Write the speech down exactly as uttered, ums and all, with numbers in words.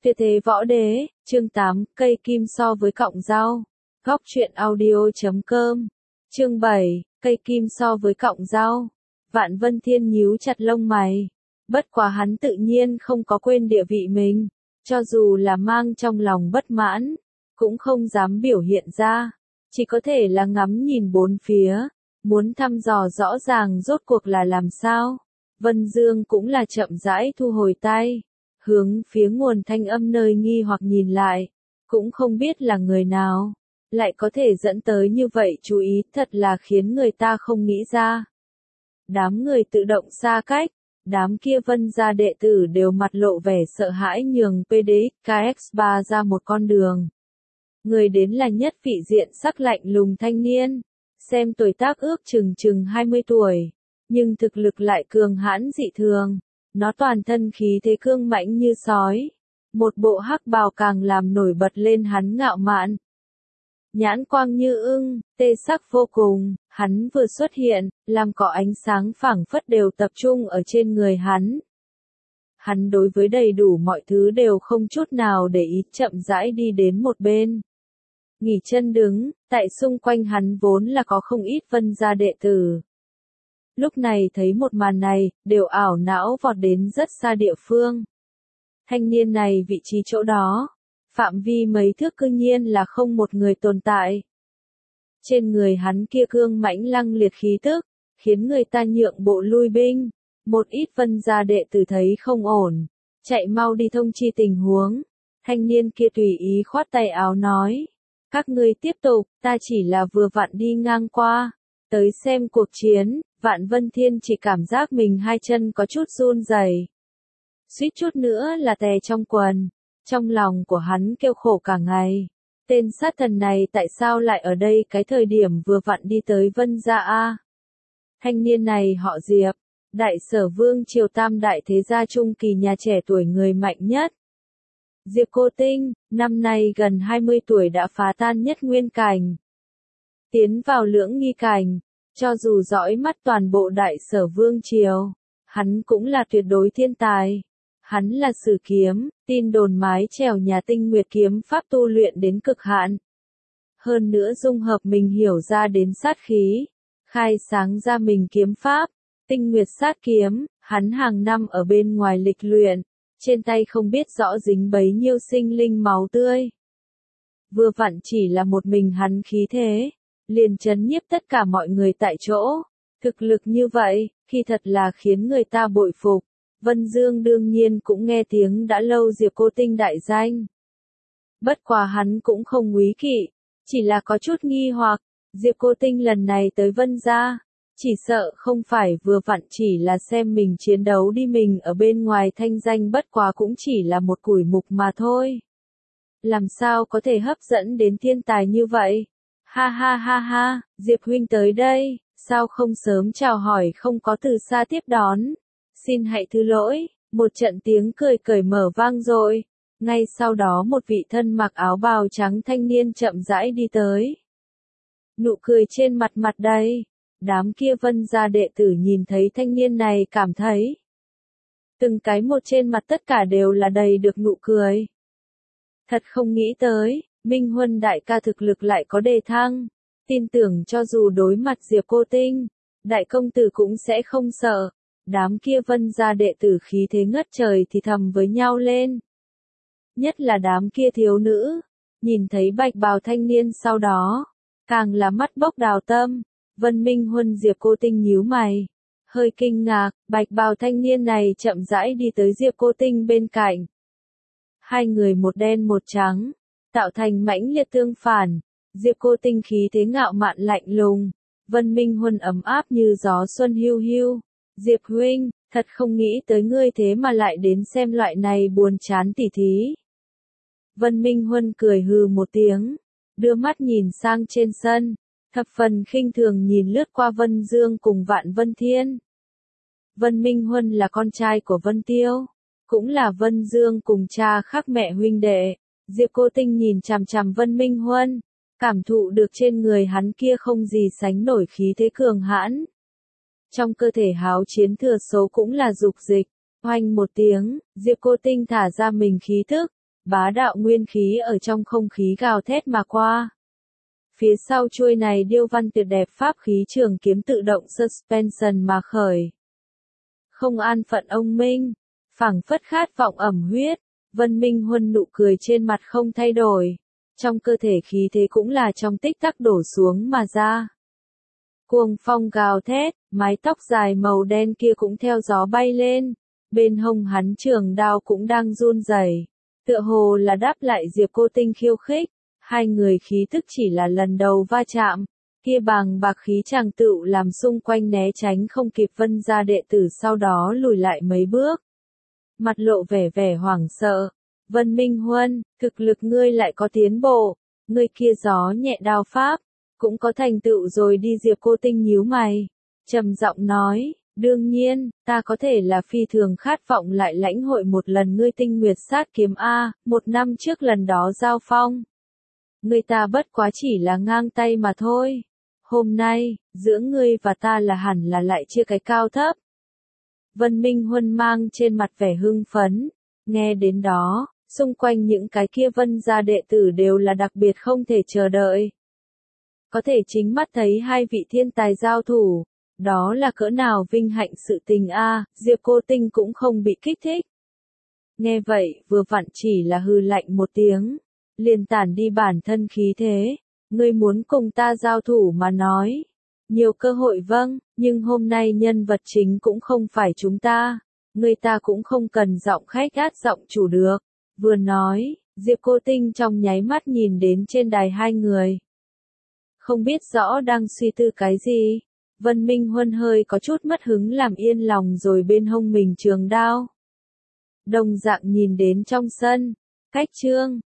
Tuyệt thế võ đế, chương tám, cây kim so với cọng rau. Góc truyện audio chấm com. Chương bảy, cây kim so với cọng rau. Vạn Vân Thiên nhíu chặt lông mày. Bất quá hắn tự nhiên không có quên địa vị mình. Cho dù là mang trong lòng bất mãn, cũng không dám biểu hiện ra. Chỉ có thể là ngắm nhìn bốn phía, muốn thăm dò rõ ràng rốt cuộc là làm sao. Vân Dương cũng là chậm rãi thu hồi tay, hướng phía nguồn thanh âm nơi nghi hoặc nhìn lại, cũng không biết là người nào, lại có thể dẫn tới như vậy chú ý, thật là khiến người ta không nghĩ ra. Đám người tự động xa cách, đám kia Vân gia đệ tử đều mặt lộ vẻ sợ hãi nhường pê đê ích ca ích ba ra một con đường. Người đến là nhất vị diện sắc lạnh lùng thanh niên, xem tuổi tác ước chừng chừng hai mươi tuổi, nhưng thực lực lại cường hãn dị thường. Nó toàn thân khí thế cương mãnh như sói, một bộ hắc bào càng làm nổi bật lên hắn ngạo mạn. Nhãn quang như ưng, tê sắc vô cùng, hắn vừa xuất hiện, làm cỏ ánh sáng phảng phất đều tập trung ở trên người hắn. Hắn đối với đầy đủ mọi thứ đều không chút nào để ý, chậm rãi đi đến một bên. Nghỉ chân đứng, tại xung quanh hắn vốn là có không ít Vân gia đệ tử. Lúc này thấy một màn này, đều ảo não vọt đến rất xa địa phương. Thanh niên này vị trí chỗ đó, phạm vi mấy thước cư nhiên là không một người tồn tại. Trên người hắn kia cương mãnh lăng liệt khí tức, khiến người ta nhượng bộ lui binh. Một ít Vân gia đệ tử thấy không ổn, chạy mau đi thông chi tình huống. Thanh niên kia tùy ý khoát tay áo nói, các ngươi tiếp tục, ta chỉ là vừa vặn đi ngang qua, tới xem cuộc chiến. Vạn Vân Thiên chỉ cảm giác mình hai chân có chút run rẩy, suýt chút nữa là tè trong quần. Trong lòng của hắn kêu khổ cả ngày. Tên sát thần này tại sao lại ở đây cái thời điểm vừa vặn đi tới Vân gia a? Thanh niên này họ Diệp, đại sở vương triều tam đại thế gia trung kỳ nhà trẻ tuổi người mạnh nhất. Diệp Cô Tinh, năm nay gần hai mươi tuổi đã phá tan nhất nguyên cảnh, tiến vào lưỡng nghi cảnh. Cho dù dõi mắt toàn bộ đại sở vương triều, hắn cũng là tuyệt đối thiên tài. Hắn là sử kiếm, tin đồn mái chèo nhà tinh nguyệt kiếm pháp tu luyện đến cực hạn. Hơn nữa dung hợp mình hiểu ra đến sát khí, khai sáng ra mình kiếm pháp, tinh nguyệt sát kiếm. Hắn hàng năm ở bên ngoài lịch luyện, trên tay không biết rõ dính bấy nhiêu sinh linh máu tươi. Vừa vặn chỉ là một mình hắn khí thế, liền chấn nhiếp tất cả mọi người tại chỗ. Thực lực như vậy, khi thật là khiến người ta bội phục. Vân Dương đương nhiên cũng nghe tiếng đã lâu Diệp Cô Tinh đại danh. Bất quá hắn cũng không úy kỵ, chỉ là có chút nghi hoặc, Diệp Cô Tinh lần này tới Vân gia, chỉ sợ không phải vừa vặn chỉ là xem mình chiến đấu đi, mình ở bên ngoài thanh danh bất quá cũng chỉ là một củi mục mà thôi. Làm sao có thể hấp dẫn đến thiên tài như vậy? Ha ha ha ha, Diệp huynh tới đây, sao không sớm chào hỏi, không có từ xa tiếp đón. Xin hãy thứ lỗi, một trận tiếng cười cởi mở vang rồi. Ngay sau đó một vị thân mặc áo bào trắng thanh niên chậm rãi đi tới. Nụ cười trên mặt mặt đầy. Đám kia Vân gia đệ tử nhìn thấy thanh niên này cảm thấy, từng cái một trên mặt tất cả đều là đầy được nụ cười. Thật không nghĩ tới, Minh Huân đại ca thực lực lại có đề thăng. Tin tưởng cho dù đối mặt Diệp Cô Tinh, đại công tử cũng sẽ không sợ. Đám kia Vân gia đệ tử khí thế ngất trời thì thầm với nhau lên. Nhất là đám kia thiếu nữ, nhìn thấy bạch bào thanh niên sau đó, càng là mắt bốc đào tâm. Vân Minh Huân Diệp Cô Tinh nhíu mày, hơi kinh ngạc. Bạch bào thanh niên này chậm rãi đi tới Diệp Cô Tinh bên cạnh. Hai người một đen một trắng, tạo thành mãnh liệt tương phản. Diệp Cô Tinh khí thế ngạo mạn lạnh lùng, Vân Minh Huân ấm áp như gió xuân hiu hiu. Diệp huynh, thật không nghĩ tới ngươi thế mà lại đến xem loại này buồn chán tỉ thí. Vân Minh Huân cười hừ một tiếng, đưa mắt nhìn sang trên sân, thập phần khinh thường nhìn lướt qua Vân Dương cùng Vạn Vân Thiên. Vân Minh Huân là con trai của Vân Tiêu, cũng là Vân Dương cùng cha khác mẹ huynh đệ. Diệp Cô Tinh nhìn chằm chằm Vân Minh Huân, cảm thụ được trên người hắn kia không gì sánh nổi khí thế cường hãn. Trong cơ thể háo chiến thừa số cũng là dục dịch. Oanh một tiếng, Diệp Cô Tinh thả ra mình khí thức, bá đạo nguyên khí ở trong không khí gào thét mà qua. Phía sau chuôi này điêu văn tuyệt đẹp pháp khí trường kiếm tự động suspension mà khởi. Không an phận ông Minh, phảng phất khát vọng ẩm huyết, Vân Minh Huân nụ cười trên mặt không thay đổi. Trong cơ thể khí thế cũng là trong tích tắc đổ xuống mà ra. Cuồng phong gào thét, mái tóc dài màu đen kia cũng theo gió bay lên, bên hông hắn trường đao cũng đang run rẩy, tựa hồ là đáp lại Diệp Cô Tinh khiêu khích, hai người khí tức chỉ là lần đầu va chạm, kia bàng bạc khí chàng tựu làm xung quanh né tránh không kịp Vân gia đệ tử sau đó lùi lại mấy bước. Mặt lộ vẻ vẻ hoảng sợ, Vân Minh Huân, thực lực ngươi lại có tiến bộ, ngươi kia gió nhẹ đao pháp, cũng có thành tựu rồi đi. Diệp Cô Tinh nhíu mày, trầm giọng nói, đương nhiên, ta có thể là phi thường khát vọng lại lãnh hội một lần ngươi tinh nguyệt sát kiếm A, một năm trước lần đó giao phong. Ngươi ta bất quá chỉ là ngang tay mà thôi. Hôm nay, giữa ngươi và ta là hẳn là lại chia cái cao thấp. Vân Minh Huân mang trên mặt vẻ hưng phấn, nghe đến đó, xung quanh những cái kia Vân gia đệ tử đều là đặc biệt không thể chờ đợi. Có thể chính mắt thấy hai vị thiên tài giao thủ, đó là cỡ nào vinh hạnh sự tình a. Diệp Cô Tinh cũng không bị kích thích. Nghe vậy, vừa vặn chỉ là hừ lạnh một tiếng, liền tản đi bản thân khí thế, ngươi muốn cùng ta giao thủ mà nói. Nhiều cơ hội vâng, nhưng hôm nay nhân vật chính cũng không phải chúng ta, người ta cũng không cần giọng khách gát giọng chủ được. Vừa nói, Diệp Cô Tinh trong nháy mắt nhìn đến trên đài hai người. Không biết rõ đang suy tư cái gì, Vân Minh Huân hơi có chút mất hứng làm yên lòng rồi bên hông mình trường đao. Đồng dạng nhìn đến trong sân, cách Trương,